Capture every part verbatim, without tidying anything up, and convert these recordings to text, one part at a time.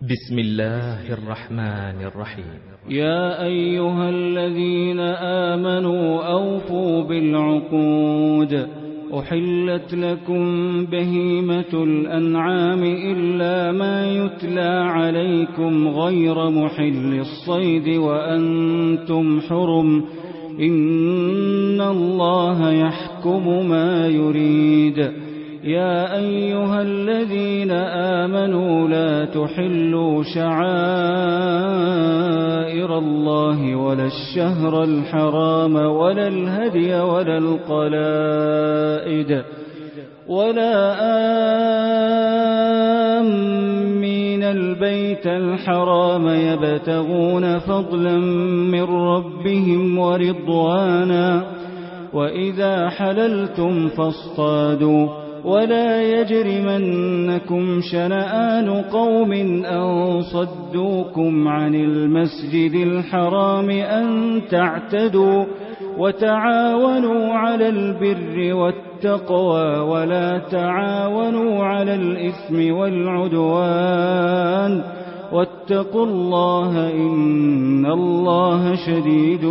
بسم الله الرحمن الرحيم. يا أيها الذين آمنوا أوفوا بالعقود. أحلت لكم بهيمة الأنعام إلا ما يتلى عليكم غير محل الصيد وأنتم حرم، إن الله يحكم ما يريد. يا أيها الذين آمنوا لا تحلوا شعائر الله ولا الشهر الحرام ولا الهدي ولا القلائد ولا آمين البيت الحرام يبتغون فضلا من ربهم ورضوانا، وإذا حللتم فاصطادوا، ولا يجرمنكم شنآن قوم أن صدوكم عن المسجد الحرام أن تعتدوا، وتعاونوا على البر والتقوى ولا تعاونوا على الإثم والعدوان، واتقوا الله إن الله شديد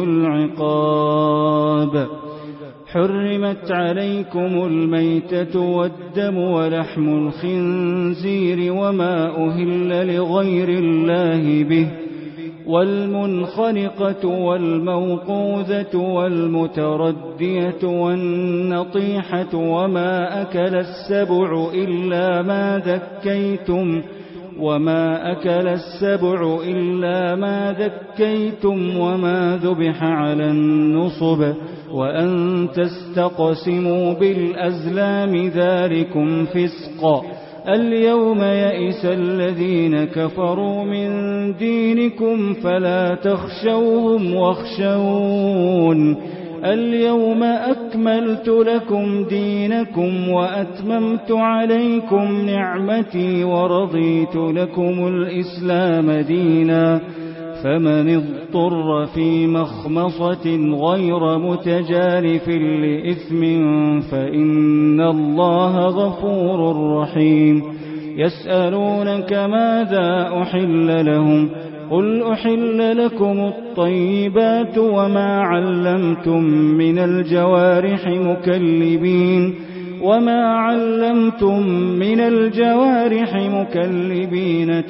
العقاب. حرمت عليكم الميتة والدم ولحم الخنزير وما أهل لغير الله به، والمنخنقة والموقوذة والمتردية والنطيحة وما أكل السبع إلا ما ذكيتم وما أكل السبع إلا ما ذكيتم وما ذبح على النصب، وأن تستقسموا بالأزلام ذلكم فسق. اليوم يئس الذين كفروا من دينكم فلا تخشوهم واخشون. اليوم أكملت لكم دينكم وأتممت عليكم نعمتي ورضيت لكم الإسلام دينا، فمن اضطر في مخمصة غير متجانف لإثم فإن الله غفور رحيم. يسألونك ماذا أحل لهم؟ قل أحل لكم الطيبات وما علمتم من الجوارح مكلبين وما علمتم من الجوارح مكلبين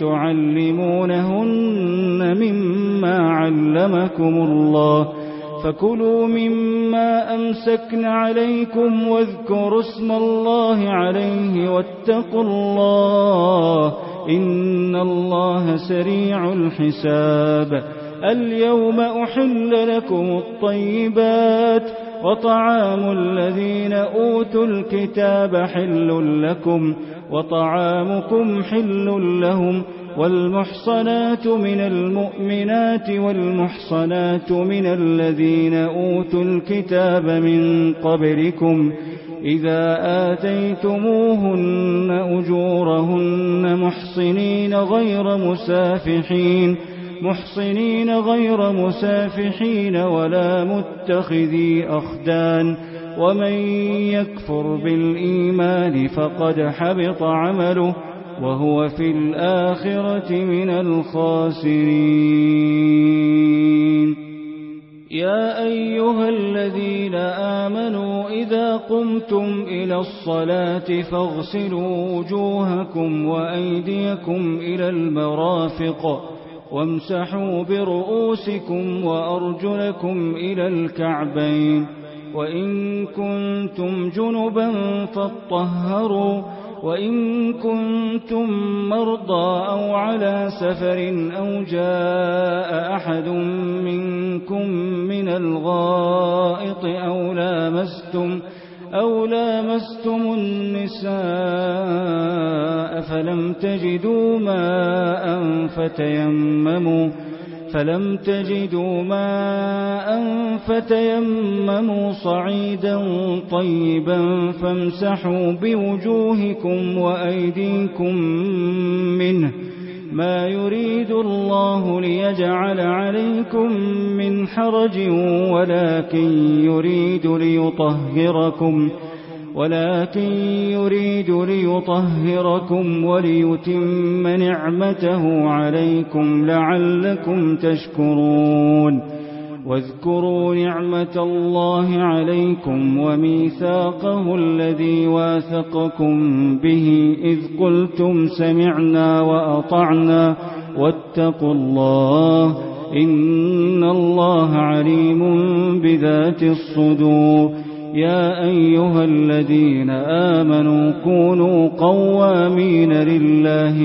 تعلمونهن مما علمكم الله، فكلوا مما أمسكن عليكم واذكروا اسم الله عليه واتقوا الله إن الله سريع الحساب. اليوم أحل لكم الطيبات، وطعام الذين أوتوا الكتاب حل لكم وطعامكم حل لهم، والمحصنات من المؤمنات والمحصنات من الذين أوتوا الكتاب من قبلكم إذا آتيتموهن أجورهن محصنين غير مسافحين محصنين غير مسافحين ولا متخذي أخدان، ومن يكفر بالإيمان فقد حبط عمله وهو في الآخرة من الخاسرين. يا أيها الذين آمنوا إذا قمتم إلى الصلاة فاغسلوا وجوهكم وأيديكم إلى المرافق وامسحوا برؤوسكم وأرجلكم إلى الكعبين، وإن كنتم جنبا فاطهروا، وإن كنتم مرضى أو على سفر أو جاء أحد منكم من الغائط أو لامستم أو لامستم النساء فلم تجدوا ماء فتيمموا فلم تجدوا ماء فتيمموا صعيدا طيبا فامسحوا بوجوهكم وأيديكم منه، ما يريد الله ليجعل عليكم من حرج ولكن يريد ليطهركم ولكن يريد ليطهركم وليتم نعمته عليكم لعلكم تشكرون. واذكروا نعمة الله عليكم وميثاقه الذي واثقكم به إذ قلتم سمعنا وأطعنا واتقوا الله إن الله عليم بذات الصدور. يا أيها الذين آمنوا كونوا قوامين لله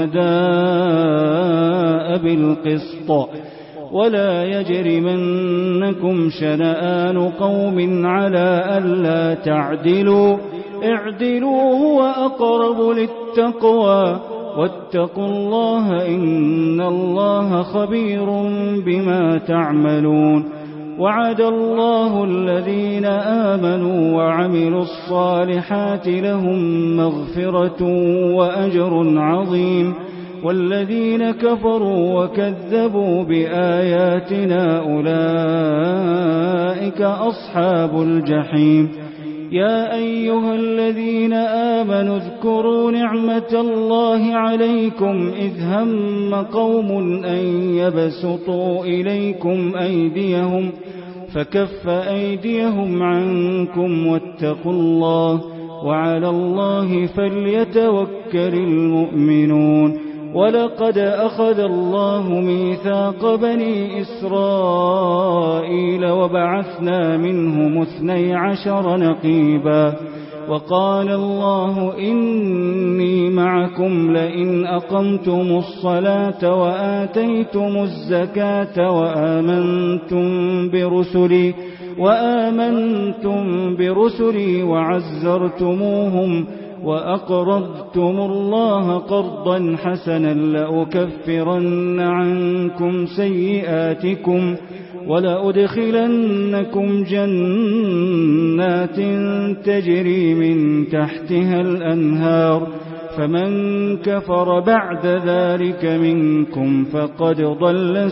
شهداء بالقسط ولا يجرمنكم شنآن قوم على ألا تعدلوا اعدلوا هو أقرب للتقوى واتقوا الله إن الله خبير بما تعملون. وعد الله الذين آمنوا وعملوا الصالحات لهم مغفرة وأجر عظيم والذين كفروا وكذبوا بآياتنا أولئك أصحاب الجحيم. يا أيها الذين آمنوا اذكروا نعمة الله عليكم إذ هم قوم أن يبسطوا إليكم أيديهم فكف أيديهم عنكم واتقوا الله وعلى الله فليتوكل المؤمنون. ولقد أخذ الله ميثاق بني إسرائيل وبعثنا منهم اثني عشر نقيبا وقال الله إني معكم لئن أقمتم الصلاة وآتيتم الزكاة وآمنتم برسلي وآمنتم برسلي وعزرتموهم وأقرضتم الله قرضا حسنا لأكفرن عنكم سيئاتكم ولأدخلنكم جنات تجري من تحتها الأنهار فمن كفر بعد ذلك منكم فقد ضل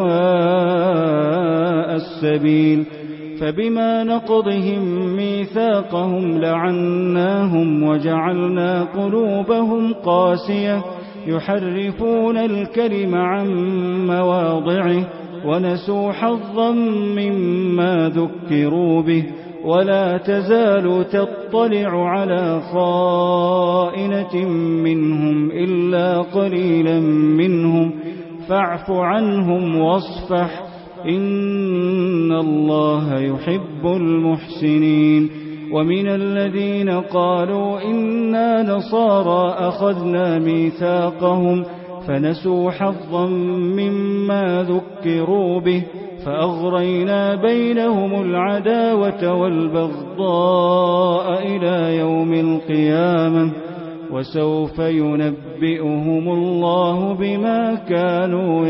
سواء السبيل. فبما نقضهم ميثاقهم لعناهم وجعلنا قلوبهم قاسية يحرفون الكلم عن مواضعه ونسوا حظا مما ذكروا به ولا تزال تطلع على خائنة منهم إلا قليلا منهم فاعف عنهم واصفح إن الله يحب المحسنين. ومن الذين قالوا إنا نصارى أخذنا ميثاقهم فنسوا حظا مما ذكروا به فأغرينا بينهم العداوة والبغضاء إلى يوم القيامة وسوف ينبئهم الله بما كانوا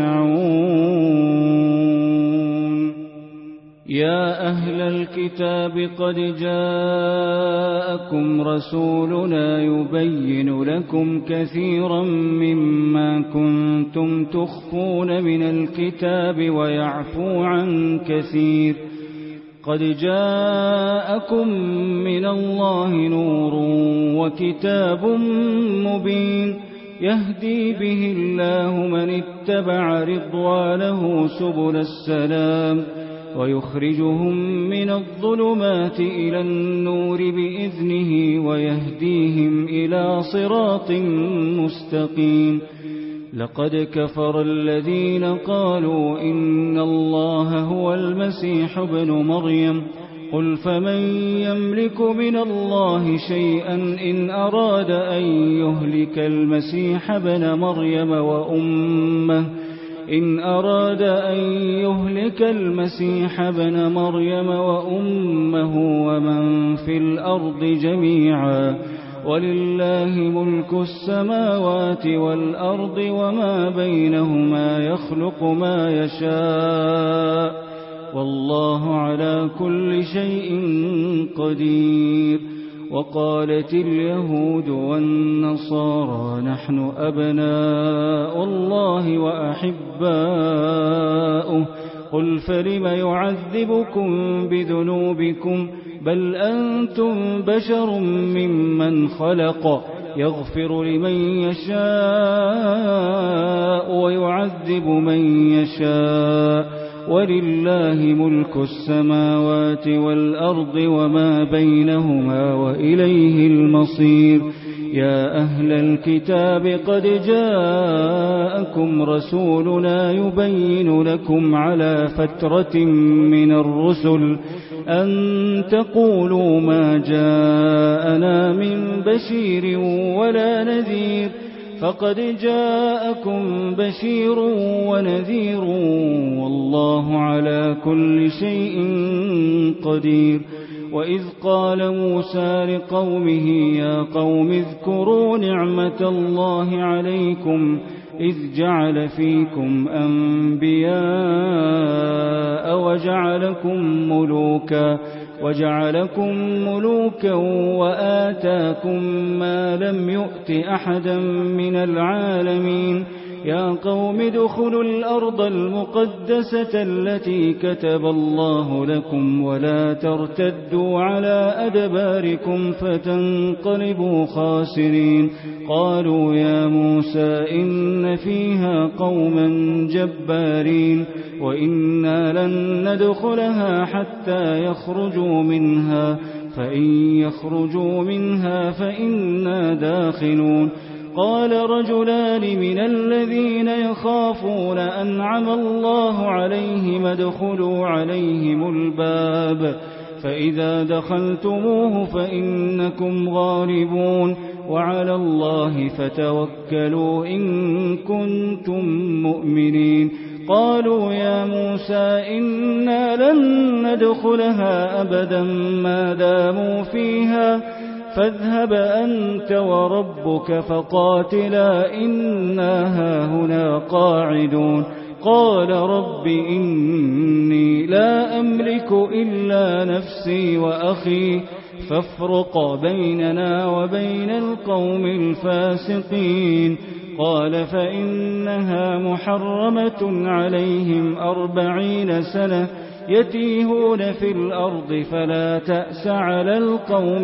يصنعون. يا أهل الكتاب قد جاءكم رسولنا يبين لكم كثيرا مما كنتم تخفون من الكتاب ويعفو عن كثير. قد جاءكم من الله نور وكتاب مبين يهدي به الله من اتبع رضوانه سبل السلام ويخرجهم من الظلمات إلى النور بإذنه ويهديهم إلى صراط مستقيم. لقد كفر الذين قالوا إن الله هو المسيح ابن مريم قل فمن يملك من الله شيئا إن أراد أن يهلك المسيح ابن مريم وأمه إن أراد أن يهلك المسيح ابن مريم وأمه ومن في الأرض جميعا ولله ملك السماوات والأرض وما بينهما يخلق ما يشاء والله على كل شيء قدير. وقالت اليهود والنصارى نحن أبناء الله وأحباؤه قل فلم يعذبكم بذنوبكم بل أنتم بشر ممن خلق يغفر لمن يشاء ويعذب من يشاء ولله ملك السماوات والأرض وما بينهما وإليه المصير يا أهل الكتاب قد جاءكم رسولنا يبين لكم على فترة من الرسل أن تقولوا ما جاءنا من بشير ولا نذير فقد جاءكم بشير ونذير والله على كل شيء قدير وإذ قال موسى لقومه يا قوم اذكروا نعمة الله عليكم إذ جعل فيكم أنبياء وجعلكم ملوكا وجعلكم ملوكا وآتاكم ما لم يؤت أحدا من العالمين يا قوم ادخلوا الأرض المقدسة التي كتب الله لكم ولا ترتدوا على أدباركم فتنقلبوا خاسرين قالوا يا موسى إن فيها قوما جبارين وإنا لن ندخلها حتى يخرجوا منها فإن يخرجوا منها فإنا داخلون قال رجلان من الذين يخافون أنعم الله عليهم ادخلوا عليهم الباب فإذا دخلتموه فإنكم غالبون وعلى الله فتوكلوا إن كنتم مؤمنين قالوا يا موسى إنا لن ندخلها أبدا ما داموا فيها فاذهب أنت وربك فقاتلا إنا هاهنا قاعدون قال رب إني لا أملك إلا نفسي وأخي فافرق بيننا وبين القوم الفاسقين قال فإنها محرمة عليهم أربعين سنة يتيهون في الأرض فلا تأس على القوم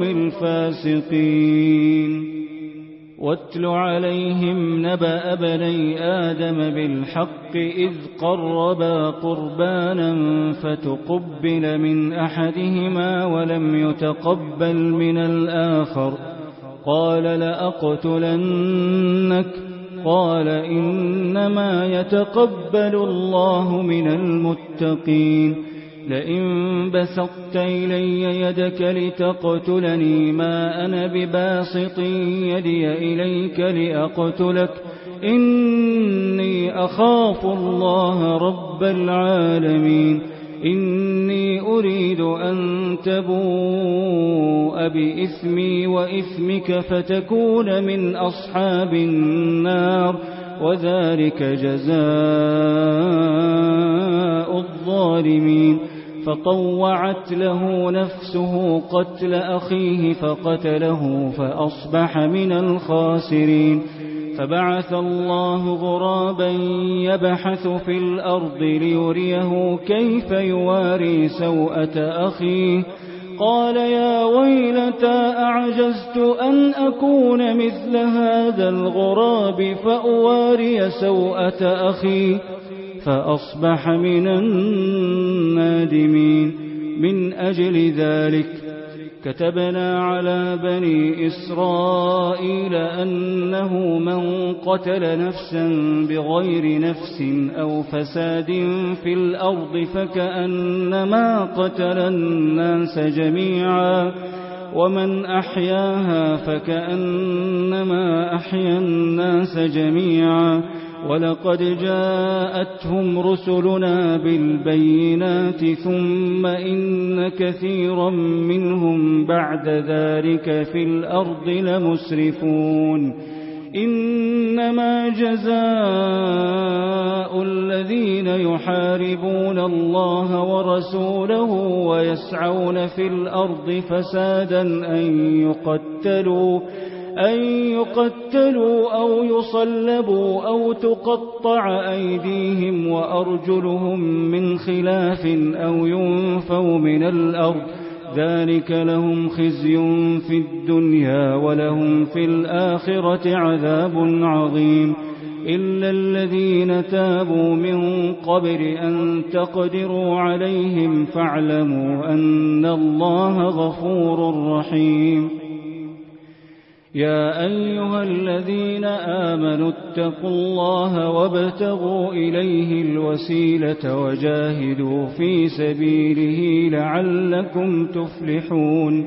الفاسقين واتل عليهم نبأ بني آدم بالحق إذ قربا قربانا فتقبل من أحدهما ولم يتقبل من الآخر قال لأقتلنك قال إنما يتقبل الله من المتقين لئن بسطت إلي يدك لتقتلني ما أنا بباسط يدي إليك لأقتلك إني أخاف الله رب العالمين إني أريد أن تبوء بإثمي وإثمك فتكون من أصحاب النار وذلك جزاء الظالمين فطوعت له نفسه قتل أخيه فقتله فأصبح من الخاسرين فبعث الله غرابا يبحث في الأرض ليريه كيف يواري سوءة أخيه قال يا ويلتى أعجزت أن أكون مثل هذا الغراب فأواري سوءة أخي فأصبح من النادمين من أجل ذلك كتبنا على بني إسرائيل أنه من قتل نفسا بغير نفس أو فساد في الأرض فكأنما قتل الناس جميعا ومن أحياها فكأنما أحيا الناس جميعا ولقد جاءتهم رسلنا بالبينات ثم إن كثيرا منهم بعد ذلك في الأرض لمسرفون إنما جزاء الذين يحاربون الله ورسوله ويسعون في الأرض فسادا أن يقتلوا أن يقتلوا أو يصلبوا أو تقطع أيديهم وأرجلهم من خلاف أو ينفوا من الأرض ذلك لهم خزي في الدنيا ولهم في الآخرة عذاب عظيم إلا الذين تابوا من قبل أن تقدروا عليهم فاعلموا أن الله غفور رحيم يا أيها الذين آمنوا اتقوا الله وابتغوا إليه الوسيلة وجاهدوا في سبيله لعلكم تفلحون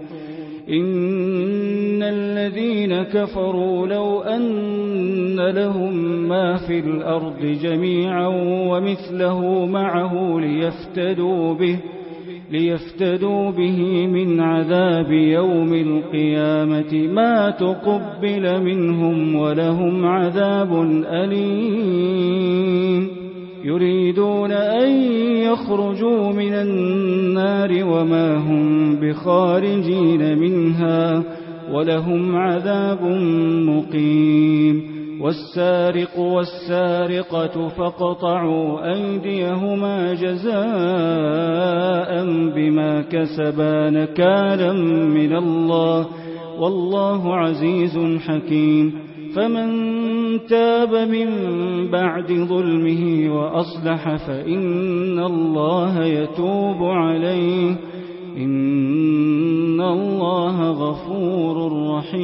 إن الذين كفروا لو أن لهم ما في الأرض جميعا ومثله معه ليفتدوا به ليفتدوا به من عذاب يوم القيامة ما تقبل منهم ولهم عذاب أليم يريدون أن يخرجوا من النار وما هم بخارجين منها ولهم عذاب مقيم والسارق والسارقة فاقطعوا أيديهما جزاء بما كسبا نكالا من الله والله عزيز حكيم فمن تاب من بعد ظلمه وأصلح فإن الله يتوب عليه إن الله غفور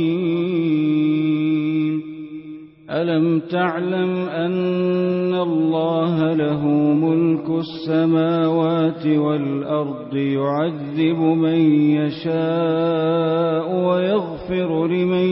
رحيم ألم تعلم أن الله له ملك السماوات والأرض يعذب من يشاء ويغفر لمن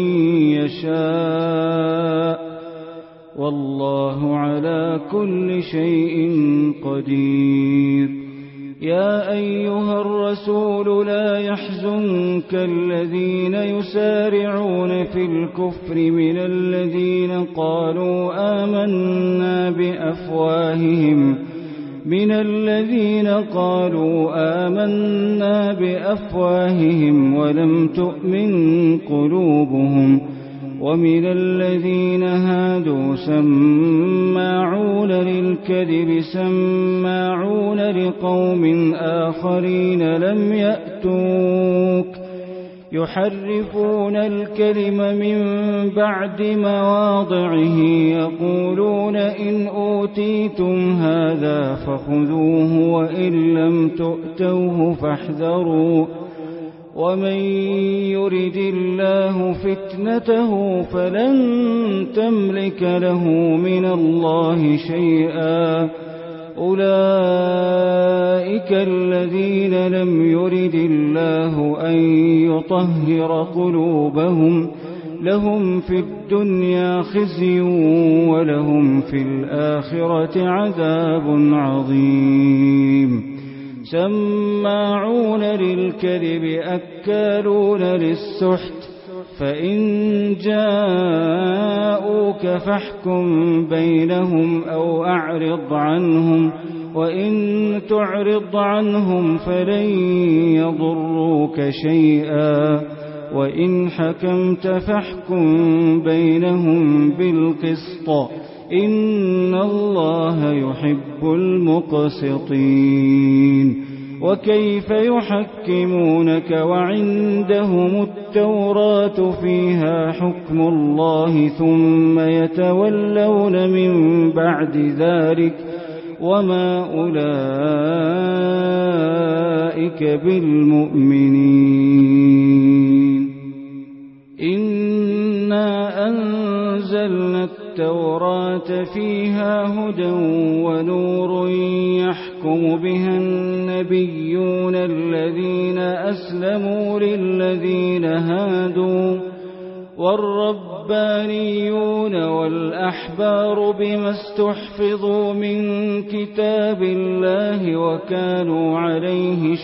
يشاء والله على كل شيء قدير يا أيها الرسول لا يحزنك الذين يسارعون في الكفر من الذين قالوا آمنا بأفواههم من الذين قالوا آمنا بأفواههم ولم تؤمن قلوبهم ومن الذين هادوا سماعون للكذب سماعون لقوم آخرين لم يأتوك يحرفون الكلم من بعد مواضعه يقولون إن أوتيتم هذا فخذوه وإن لم تؤتوه فاحذروا ومن يرد الله فتنته فلن تملك له من الله شيئا أولئك الذين لم يرد الله أن يطهر قلوبهم لهم في الدنيا خزي ولهم في الآخرة عذاب عظيم سماعون للكذب أكالون للسحت فإن جاءوك فاحكم بينهم أو أعرض عنهم وإن تعرض عنهم فلن يضروك شيئا وإن حكمت فاحكم بينهم بالقسط إن الله يحب المقسطين وكيف يحكمونك وعندهم التوراة فيها حكم الله ثم يتولون من بعد ذلك وما أولئك بالمؤمنين إنا أنزلنا التوراة فيها هدى ونور يحكم بها النبيون الذين أسلموا للذين هادوا والربانيون والأحبار بما استحفظوا من كتاب الله وكانوا عليه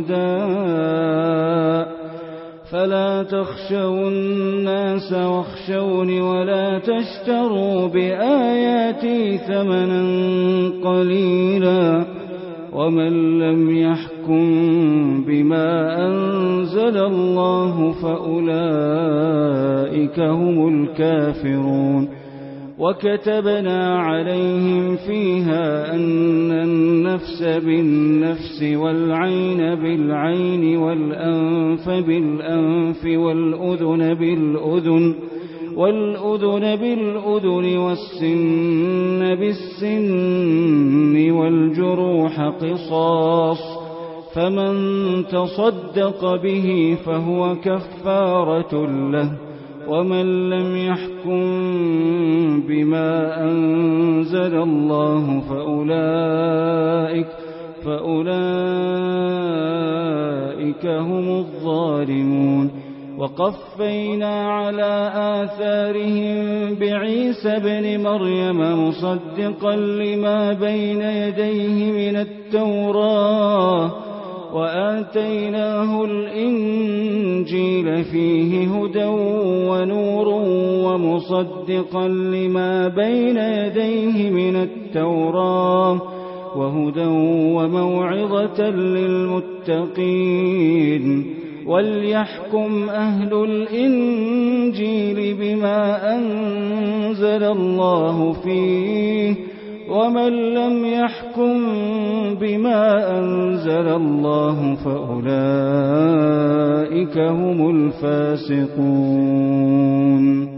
شهداء فلا تخشوا الناس واخشوني ولا تشتروا بآياتي ثمنا قليلا ومن لم يحكم بما أنزل الله فأولئك هم الكافرون وكتبنا عليهم فيها أن النفس بالنفس والعين بالعين والأنف بالأنف والأذن بالأذن والأذن بالأذن والسن بالسن والجروح قصاص، فمن تصدق به فهو كفارة له، ومن لم يحكم بما أنزل الله فأولئك, فأولئك هم الظالمون. وقفينا على آثارهم بعيسى ابن مريم مصدقا لما بين يديه من التوراة، وآتيناه الإنجيل فيه هدى ونور ومصدقا لما بين يديه من التوراة وهدى وموعظة للمتقين. وليحكم أهل الإنجيل بما أنزل الله فيه، ومن لم يحكم بما أنزل الله فأولئك هم الفاسقون.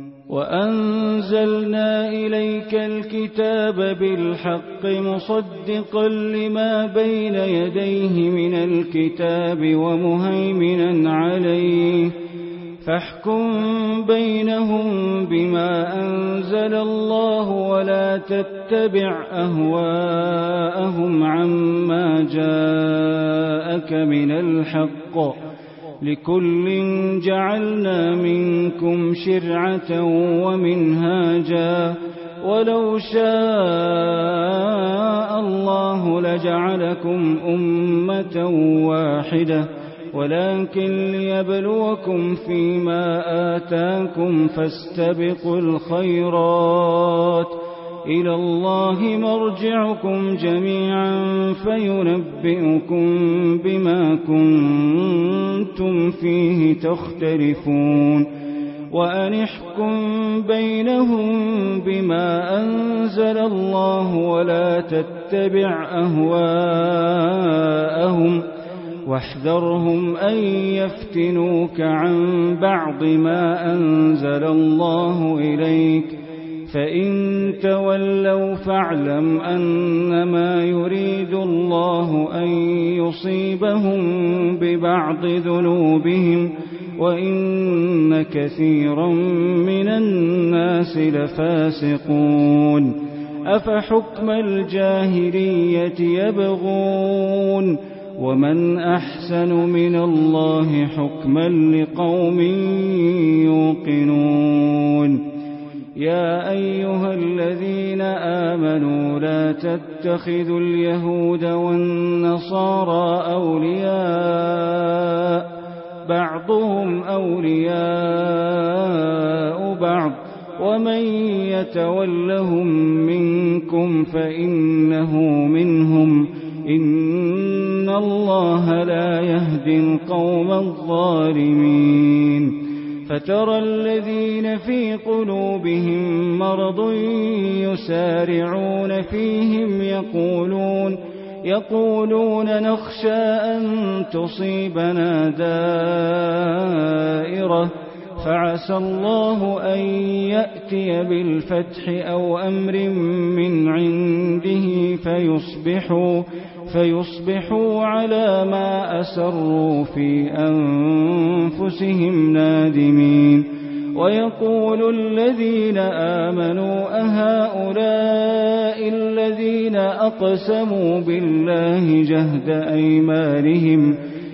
وأنزلنا إليك الكتاب بالحق مصدقا لما بين يديه من الكتاب ومهيمنا عليه، فاحكم بينهم بما أنزل الله ولا تتبع أهواءهم عما جاءك من الحق، لكل جعلنا منكم شرعة ومنهاجا، ولو شاء الله لجعلكم أمة واحدة، ولكن ليبلوكم فيما آتاكم فاستبقوا الخيرات، إلى الله مرجعكم جميعا فينبئكم بما كنتم فيه تختلفون. وأن احكم بينهم بما أنزل الله ولا تتبع أهواءهم، واحذرهم أن يفتنوك عن بعض ما أنزل الله إليك، فإن تولوا فاعلم أنما يريد الله أن يصيبهم ببعض ذنوبهم، وإن كثيرا من الناس لفاسقون. أفحكم الجاهلية يبغون، ومن أحسن من الله حكما لقوم يوقنون. يا أيها الذين آمنوا لا تتخذوا اليهود والنصارى أولياء، بعضهم أولياء بعض، ومن يتولهم منكم فإنه منهم، إن الله لا يهدي القوم الظالمين. فترى الذين في قلوبهم مرض يسارعون فيهم يقولون يقولون نخشى أن تصيبنا دائرة، فعسى الله أن يأتي بالفتح أو أمر من عنده فيصبحوا فيصبحوا على ما أسروا في أنفسهم نادمين. ويقول الذين آمنوا أهؤلاء الذين أقسموا بالله جهد أيمانهم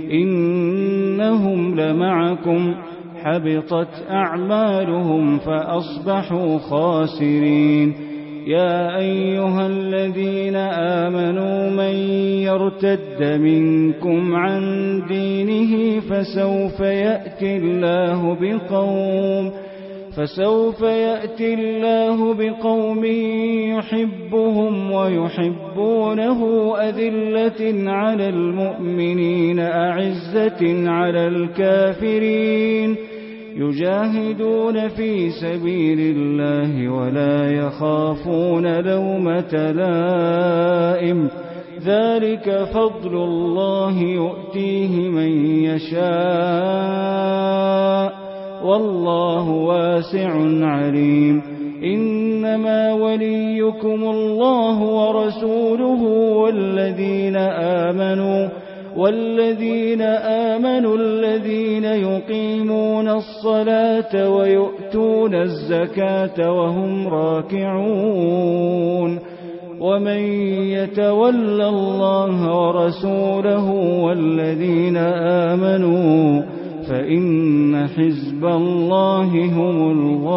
إنهم لمعكم، حبطت أعمالهم فأصبحوا خاسرين. يا أيها الذين آمنوا من يرتد منكم عن دينه فسوف يأتي الله بقوم فسوف يأتي الله بقوم يحبهم ويحبونه أذلة على المؤمنين أعزة على الكافرين، يجاهدون في سبيل الله ولا يخافون لومة لائم، ذلك فضل الله يؤتيه من يشاء والله واسع عليم إنما وليكم الله ورسوله والذين آمنوا والذين آمنوا الذين يقيمون الصلاة ويؤتون الزكاة وهم راكعون ومن يتول الله ورسوله والذين آمنوا فإن حزب الله هم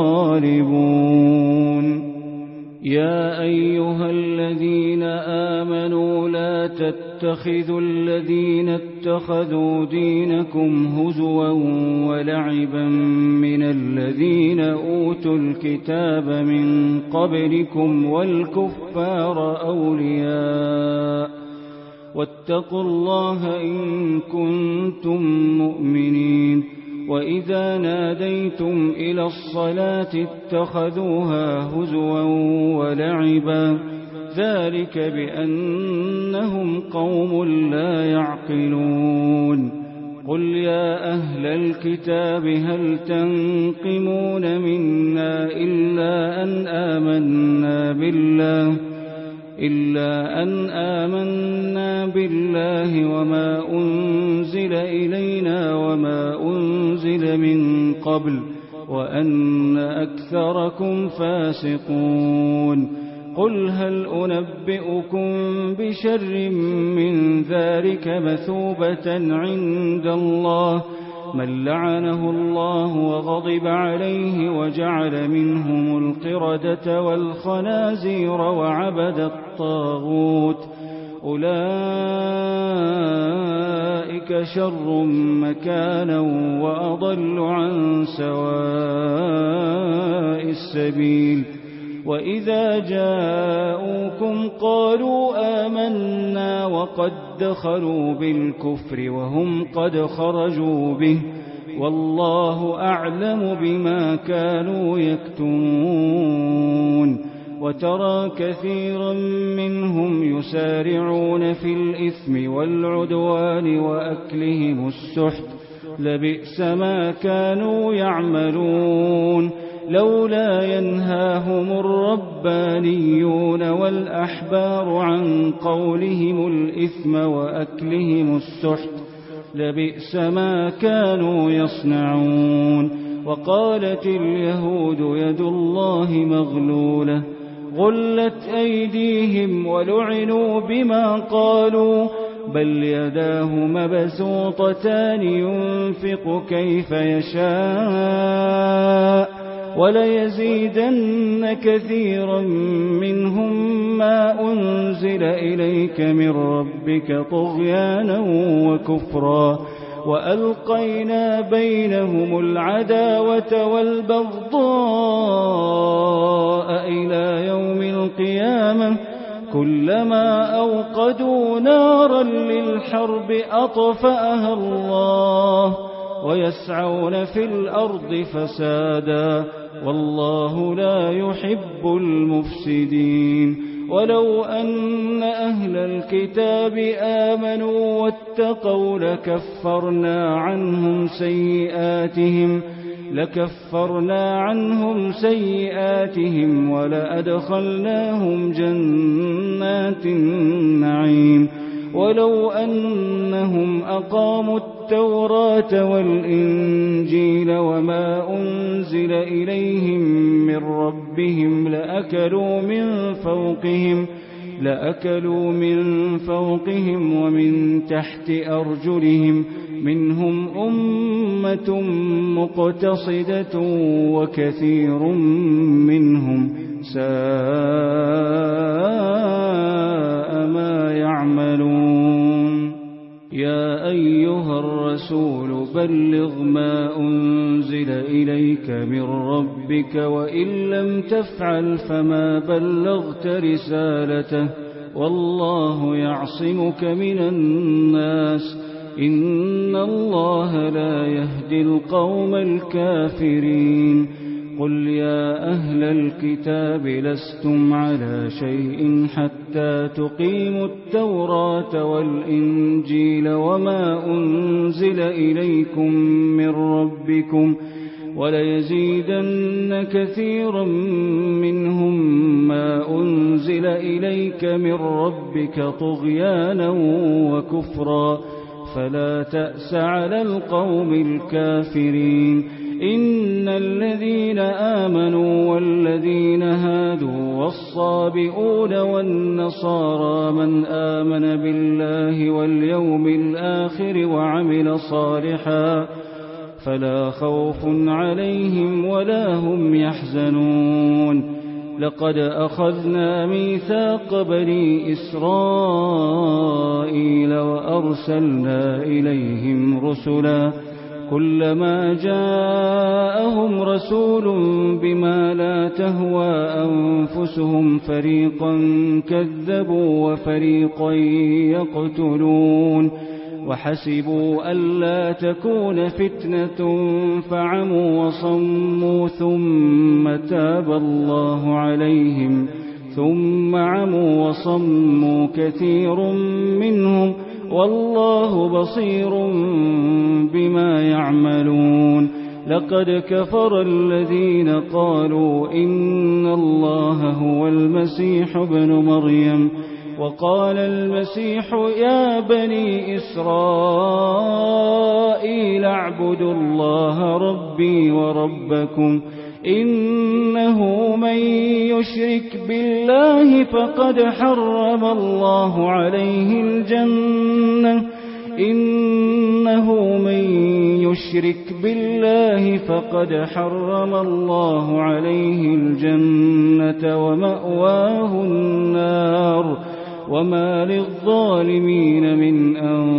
الغالبون يا أيها الذين آمنوا لا تتخذوا الذين اتخذوا دينكم هزوا ولعبا من الذين أوتوا الكتاب من قبلكم والكفار أولياء واتقوا الله إن كنتم مؤمنين وإذا ناديتم إلى الصلاة اتخذوها هزوا ولعبا ذلك بأنهم قوم لا يعقلون قل يا أهل الكتاب هل تنقمون منا إلا أن آمنا بالله إلا أن آمنا بالله وما أنزل إلينا وما أنزل من قبل وأن أكثركم فاسقون قل هل أنبئكم بشر من ذلك مثوبة عند الله من لعنه الله وغضب عليه وجعل منهم القردة والخنازير وعبد الطاغوت أولئك شر مكانا وأضل عن سواء السبيل وإذا جاءوكم قالوا آمنا وقد دخلوا بالكفر وهم قد خرجوا به والله أعلم بما كانوا يكتمون وترى كثيرا منهم يسارعون في الإثم والعدوان وأكلهم السحت لبئس ما كانوا يعملون لولا ينهاهم الربانيون والأحبار عن قولهم الإثم وأكلهم السحت لبئس ما كانوا يصنعون وقالت اليهود يد الله مغلولة غلت أيديهم ولعنوا بما قالوا بل يداه مبسوطتان ينفق كيف يشاء وليزيدن كثيرا منهم ما أنزل إليك من ربك طغيانا وكفرا وألقينا بينهم العداوة والبغضاء إلى يوم القيامة كلما أوقدوا نارا للحرب أطفأها الله ويسعون في الأرض فسادا والله لا يحب المفسدين ولو أن أهل الكتاب آمنوا واتقوا لكفرنا عنهم سيئاتهم لكفرنا عنهم سيئاتهم ولأدخلناهم جنات النعيم ولو أنهم أقاموا التوراة والإنجيل وما أنزل إليهم من ربهم لأكلوا من فوقهم لأكلوا من فوقهم ومن تحت أرجلهم منهم أمة مقتصدة وكثير منهم ساء ما يعملون يا أيها الرسول بلغ ما أنزل إليك من ربك وإن لم تفعل فما بلغت رسالته والله يعصمك من الناس إن الله لا يهدي القوم الكافرين قل يا أهل الكتاب لستم على شيء حتى تقيموا التوراة والإنجيل وما أنزل إليكم من ربكم وليزيدن كثيرا منهم ما أنزل إليك من ربك طغيانا وكفرا فلا تأس على القوم الكافرين. إن الذين آمنوا والذين هادوا والصابئون والنصارى من آمن بالله واليوم الآخر وعمل صالحا فلا خوف عليهم ولا هم يحزنون. لقد أخذنا ميثاق بني إسرائيل وأرسلنا إليهم رسلا كلما جاءهم رسول بما لا تهوى أنفسهم فريقا كذبوا وفريقا يقتلون وحسبوا ألا تكون فتنة فعموا وصموا ثم تاب الله عليهم ثم عموا وصموا كثير منهم والله بصير بما يعملون. لقد كفر الذين قالوا إن الله هو المسيح ابن مريم وقال المسيح يا بني إسرائيل اعبدوا الله ربي وربكم إنه من يشرك بالله فقد حرم الله عليه الجنة إنه من يشرك بالله فقد حرم الله عليه الجنة ومأواه النار وما للظالمين من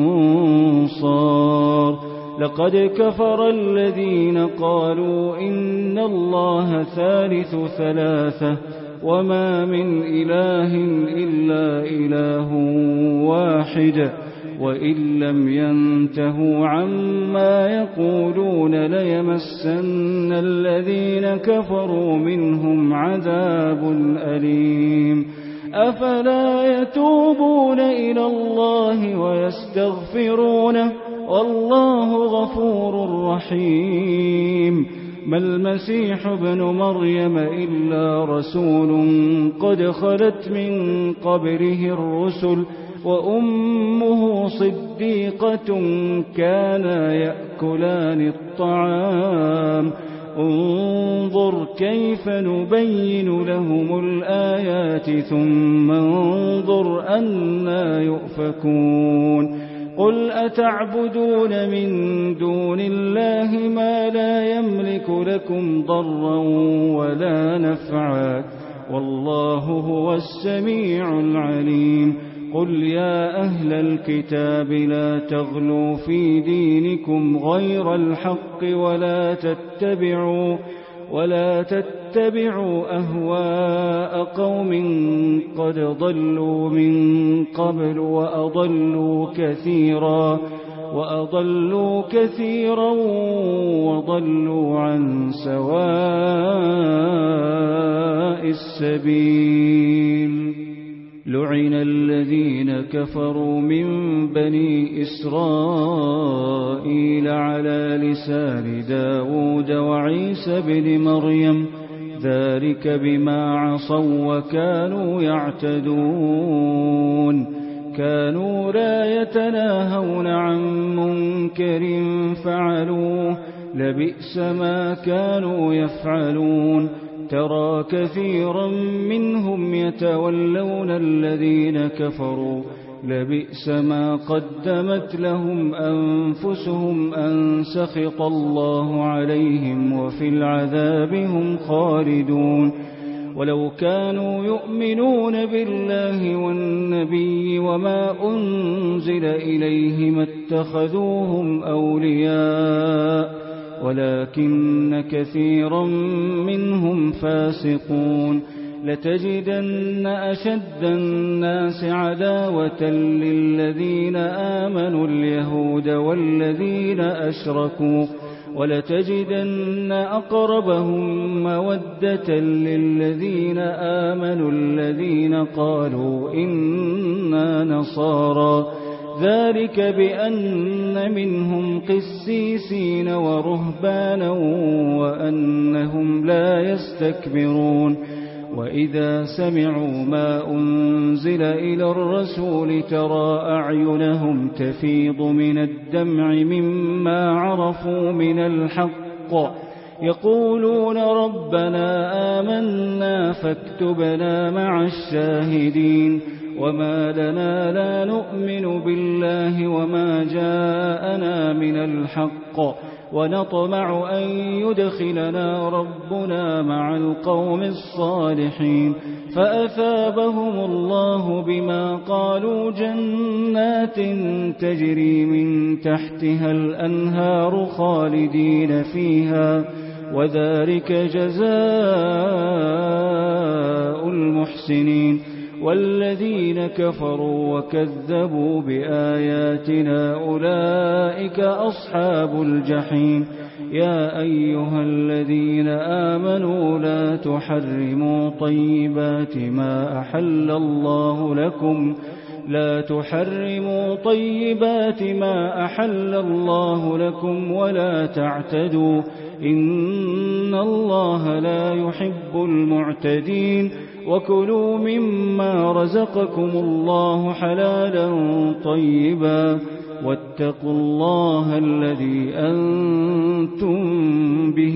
أنصار. لقد كفر الذين قالوا إن الله ثالث ثلاثة وما من إله إلا إله واحد وإن لم ينتهوا عما يقولون ليمسن الذين كفروا منهم عذاب أليم. أفلا يتوبون إلى الله ويستغفرونه والله غفور رحيم. ما المسيح ابن مريم إلا رسول قد خلت من قبله الرسل وأمه صديقة كانا يأكلان الطعام انظر كيف نبين لهم الآيات ثم انظر أنى يؤفكون. قل أتعبدون من دون الله ما لا يملك لكم ضرا ولا نفعا والله هو السميع العليم. قل يا أهل الكتاب لا تغلوا في دينكم غير الحق ولا تتبعوا ولا تتبعوا أهواء قوم قد ضلوا من قبل وأضلوا كثيرا وأضلوا كثيرا وضلوا عن سواء السبيل. لعن الذين كفروا من بني إسرائيل على لسان داود وعيسى بن مريم ذلك بما عصوا وكانوا يعتدون. كانوا لا يتناهون عن منكر فعلوه لبئس ما كانوا يفعلون. ترى كثيرا منهم يتولون الذين كفروا لبئس ما قدمت لهم أنفسهم أن سخط الله عليهم وفي العذاب هم خالدون. ولو كانوا يؤمنون بالله والنبي وما أنزل إليه ما اتخذوهم أولياء ولكن كثيرا منهم فاسقون. لتجدن أشد الناس عداوة للذين آمنوا اليهود والذين أشركوا ولتجدن أقربهم مودة للذين آمنوا الذين قالوا إنا نصارى ذلك بأن منهم قسيسين ورهبانا وأنهم لا يستكبرون وإذا سمعوا ما أنزل إلى الرسول ترى أعينهم تفيض من الدمع مما عرفوا من الحق يقولون ربنا آمنا فاكتبنا مع الشاهدين وما لنا لا نؤمن بالله وما جاءنا من الحق ونطمع أن يدخلنا ربنا مع القوم الصالحين فأثابهم الله بما قالوا جنات تجري من تحتها الأنهار خالدين فيها وذلك جزاء المحسنين والذين كفروا وكذبوا بآياتنا أولئك أصحاب الجحيم يا أيها الذين آمنوا لا تحرموا طيبات ما أحل الله لكم لا تحرموا طيبات ما أحل الله لكم ولا تعتدوا إن الله لا يحب المعتدين وكلوا مما رزقكم الله حلالا طيبا واتقوا الله الذي أنتم به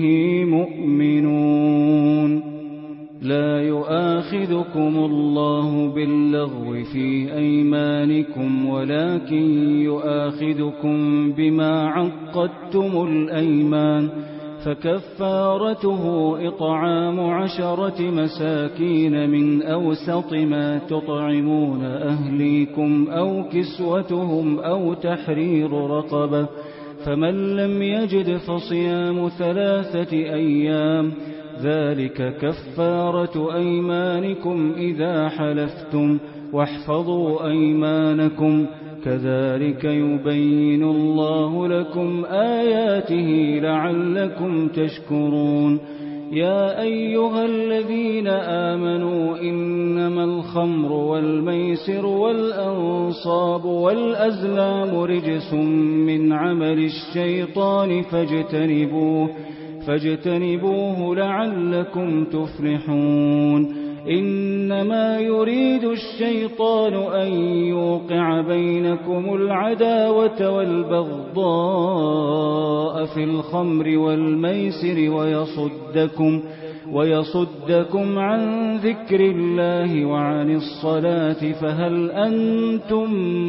مؤمنون لا يؤاخذكم الله باللغو في أيمانكم ولكن يؤاخذكم بما عقدتم الأيمان فكفارته إطعام عشرة مساكين من أوسط ما تطعمون أهليكم أو كسوتهم أو تحرير رقبة فمن لم يجد فصيام ثلاثة أيام ذلك كفارة أيمانكم إذا حلفتم واحفظوا أيمانكم كذلك يبين الله لكم آياته لعلكم تشكرون يا أيها الذين آمنوا إنما الخمر والميسر والأنصاب والأزلام رجس من عمل الشيطان فاجتنبوه فاجتنبوه لعلكم تفلحون إنما يريد الشيطان أن يوقع بينكم العداوة والبغضاء في الخمر والميسر ويصدكم ويصدكم عن ذكر الله وعن الصلاة فهل أنتم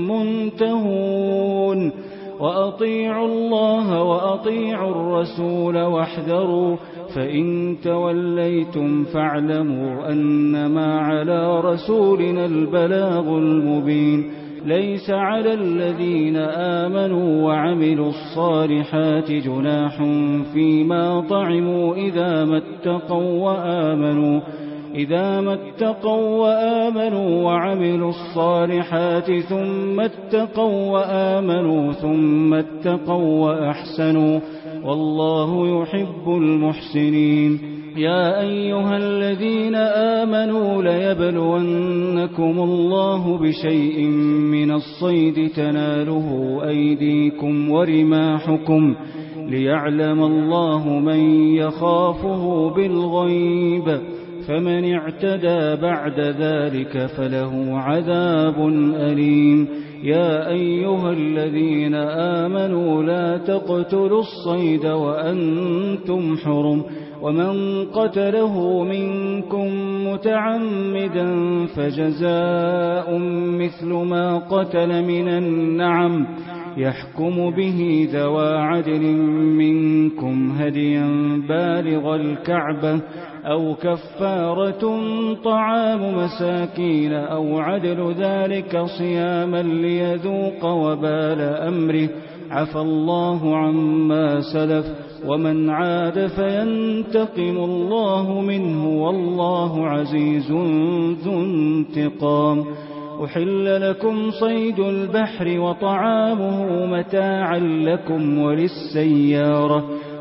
منتهون وأطيعوا الله وأطيعوا الرسول واحذروا فإن توليتم فاعلموا أنما على رسولنا البلاغ المبين ليس على الذين آمنوا وعملوا الصالحات جناح فيما طعموا إذا ما اتقوا وآمنوا إذا ما اتقوا وآمنوا وعملوا الصالحات ثم اتقوا وآمنوا ثم اتقوا وأحسنوا والله يحب المحسنين يا أيها الذين آمنوا ليبلونكم الله بشيء من الصيد تناله أيديكم ورماحكم ليعلم الله من يخافه بالغيب فمن اعتدى بعد ذلك فله عذاب أليم يا أيها الذين آمنوا لا تقتلوا الصيد وأنتم حرم ومن قتله منكم متعمدا فجزاء مثل ما قتل من النعم يحكم به ذوى عدل منكم هديا بالغ الكعبة أو كفارة طعام مساكين أو عدل ذلك صياما ليذوق وبال أمره عفى الله عما سلف ومن عاد فينتقم الله منه والله عزيز ذو انتقام أحل لكم صيد البحر وطعامه متاعا لكم وللسيارة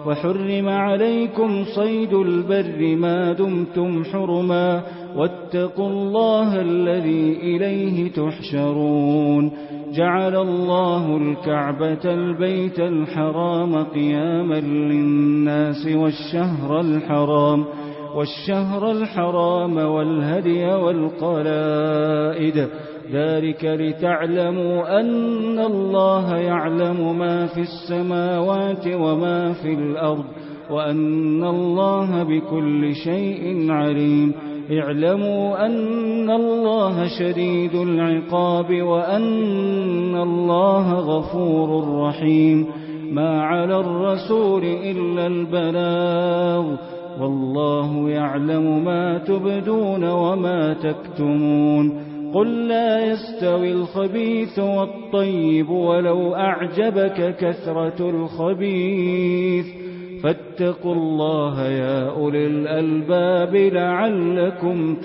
وحرم عليكم صيد البر ما دمتم حرما واتقوا الله الذي إليه تحشرون جعل الله الكعبة البيت الحرام قياما للناس والشهر الحرام والشهر الحرام والهدي والقلائد ذلك لتعلموا أن الله يعلم ما في السماوات وما في الأرض وأن الله بكل شيء عليم اعلموا أن الله شديد العقاب وأن الله غفور رحيم ما على الرسول إلا البلاغ والله يعلم ما تبدون وما تكتمون قل لا يستوي الخبيث والطيب ولو أعجبك كثرة الخبيث فاتقوا الله يا أولي الألباب لعلكم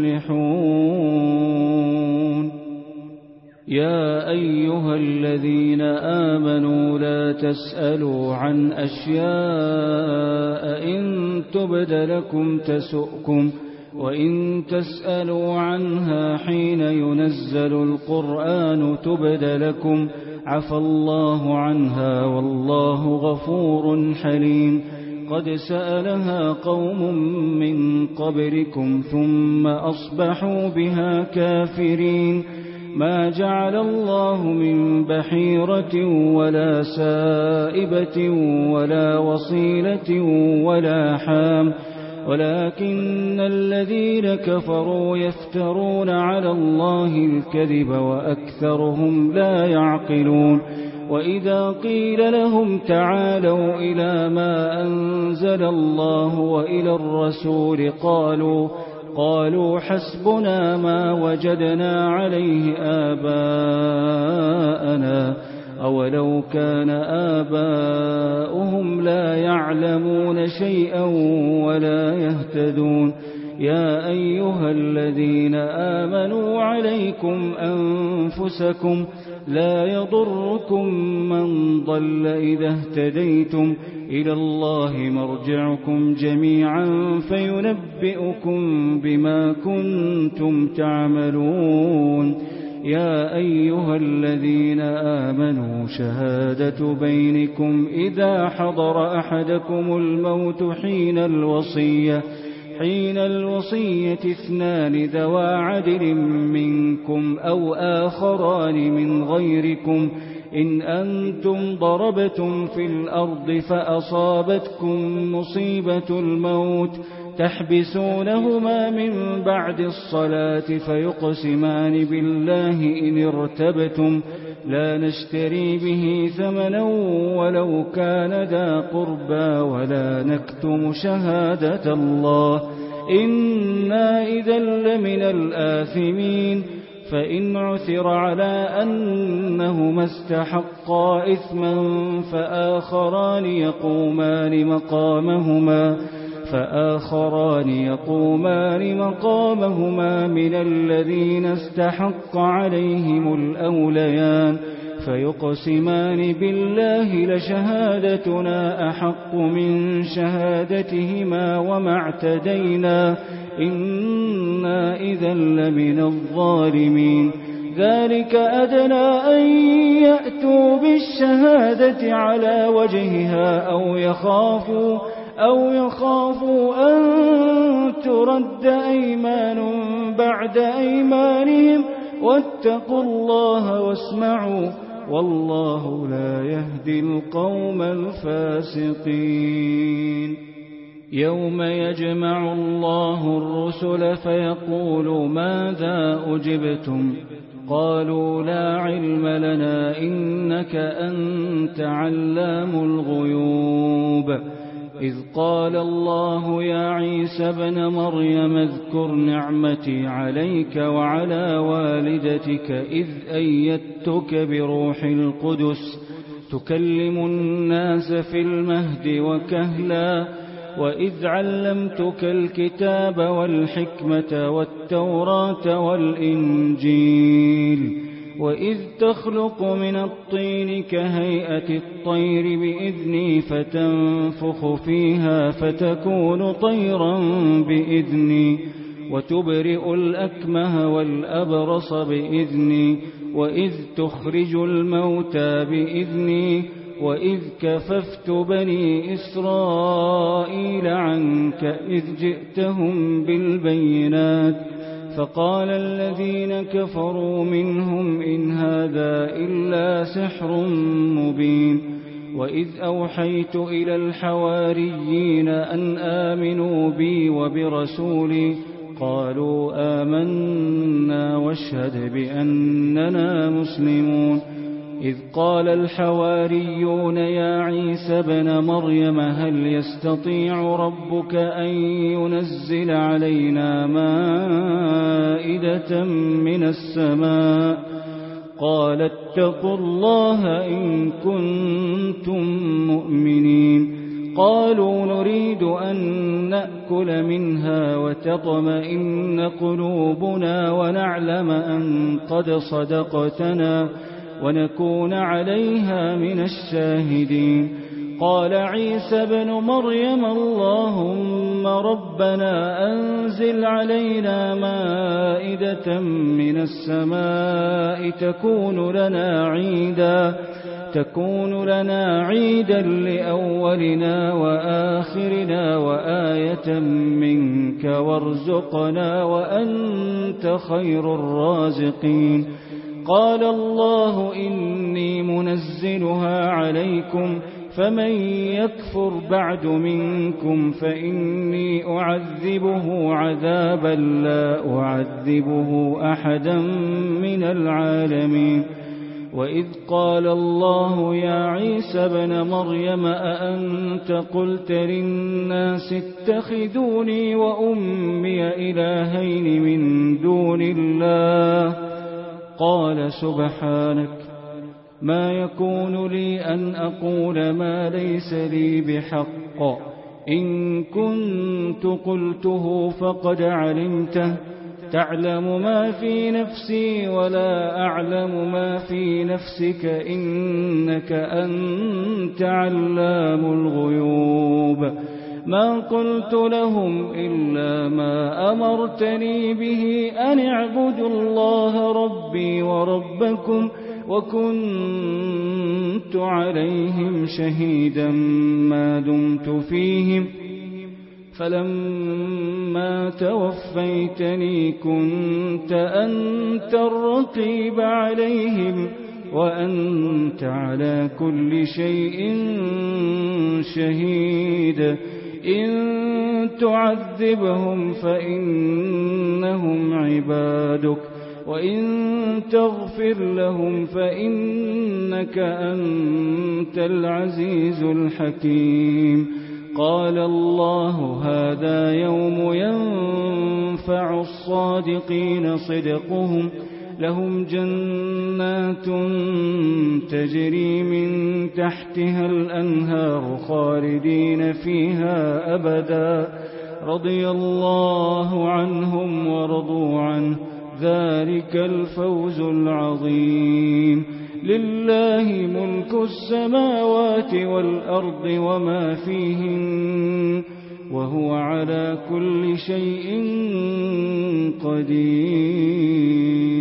تفلحون يا أيها الذين آمنوا لا تسألوا عن أشياء إن تبد لكم تسؤكم وإن تسألوا عنها حين ينزل القرآن تبد لكم عفى الله عنها والله غفور حليم قد سألها قوم من قبلكم ثم أصبحوا بها كافرين ما جعل الله من بحيرة ولا سائبة ولا وصيلة ولا حام ولكن الذين كفروا يفترون على الله الكذب وأكثرهم لا يعقلون وإذا قيل لهم تعالوا إلى ما أنزل الله وإلى الرسول قالوا قالوا حسبنا ما وجدنا عليه آباءنا أولو كان آباؤهم لا يعلمون شيئا ولا يهتدون يا أيها الذين آمنوا عليكم أنفسكم لا يضركم من ضل إذا اهتديتم إلى الله مرجعكم جميعا فينبئكم بما كنتم تعملون يا أيها الذين آمنوا شهادة بينكم إذا حضر أحدكم الموت حين الوصية حين الوصية اثنان ذوى عدل منكم أو آخران من غيركم إن أنتم ضربتم في الأرض فأصابتكم مصيبة الموت تحبسونهما من بعد الصلاة فيقسمان بالله إن ارتبتم لا نشتري به ثمنا ولو كان ذا قربى ولا نكتم شهادة الله إنا إذا لمن الآثمين فإن عثر على أنهما استحقا إثما فآخران يقومان مقامهما فآخران يقومان مقامهما من الذين استحق عليهم الأوليان فيقسمان بالله لشهادتنا أحق من شهادتهما وما اعتدينا إنا إذا لمن الظالمين ذلك أدنى أن يأتوا بالشهادة على وجهها أو يخافوا أو يخافوا أن ترد أيمان بعد أيمانهم واتقوا الله واسمعوا والله لا يهدي القوم الفاسقين يوم يجمع الله الرسل فيقول ماذا أجبتم قالوا لا علم لنا إنك أنت علام الغيوب إذ قال الله يا عيسى ابن مريم اذكر نعمتي عليك وعلى والدتك إذ أيدتك بروح القدس تكلم الناس في المهد وكهلا وإذ علمتك الكتاب والحكمة والتوراة والإنجيل وإذ تخلق من الطين كهيئة الطير بإذني فتنفخ فيها فتكون طيرا بإذني وتبرئ الأكمه والأبرص بإذني وإذ تخرج الموتى بإذني وإذ كففت بني إسرائيل عنك إذ جئتهم بالبينات فقال الذين كفروا منهم إن هذا إلا سحر مبين وإذ أوحيت إلى الحواريين أن آمنوا بي وبرسولي قالوا آمنا واشهد بأننا مسلمون إذ قال الحواريون يا عيسى بن مريم هل يستطيع ربك أن ينزل علينا مائدة من السماء قال اتقوا الله إن كنتم مؤمنين قالوا نريد أن نأكل منها وتطمئن قلوبنا ونعلم أن قد صدقتنا ونكون عليها من الشاهدين قال عيسى بن مريم اللهم ربنا أنزل علينا مائدة من السماء تكون لنا عيدا تكون لنا عيدا لأولنا وآخرنا وآية منك وارزقنا وأنت خير الرازقين قال الله إني منزلها عليكم فمن يكفر بعد منكم فإني أعذبه عذابا لا أعذبه أحدا من العالمين وإذ قال الله يا عيسى بن مريم أأنت قلت للناس اتخذوني وأمي إلهين من دون الله قال سبحانك ما يكون لي أن أقول ما ليس لي بحق إن كنت قلته فقد علمته تعلم ما في نفسي ولا أعلم ما في نفسك إنك أنت علام الغيوب ما قلت لهم إلا ما أمرتني به أن اعبدوا الله ربي وربكم وكنت عليهم شهيدا ما دمت فيهم فلما توفيتني كنت أنت الرقيب عليهم وأنت على كل شيء شهيد إن تعذبهم فإنهم عبادك وإن تغفر لهم فإنك أنت العزيز الحكيم قال الله هذا يوم ينفع الصادقين صدقهم لهم جنات تجري من تحتها الأنهار خالدين فيها أبدا رضي الله عنهم ورضوا عنه ذلك الفوز العظيم لله ملك السماوات والأرض وما فيهن وهو على كل شيء قدير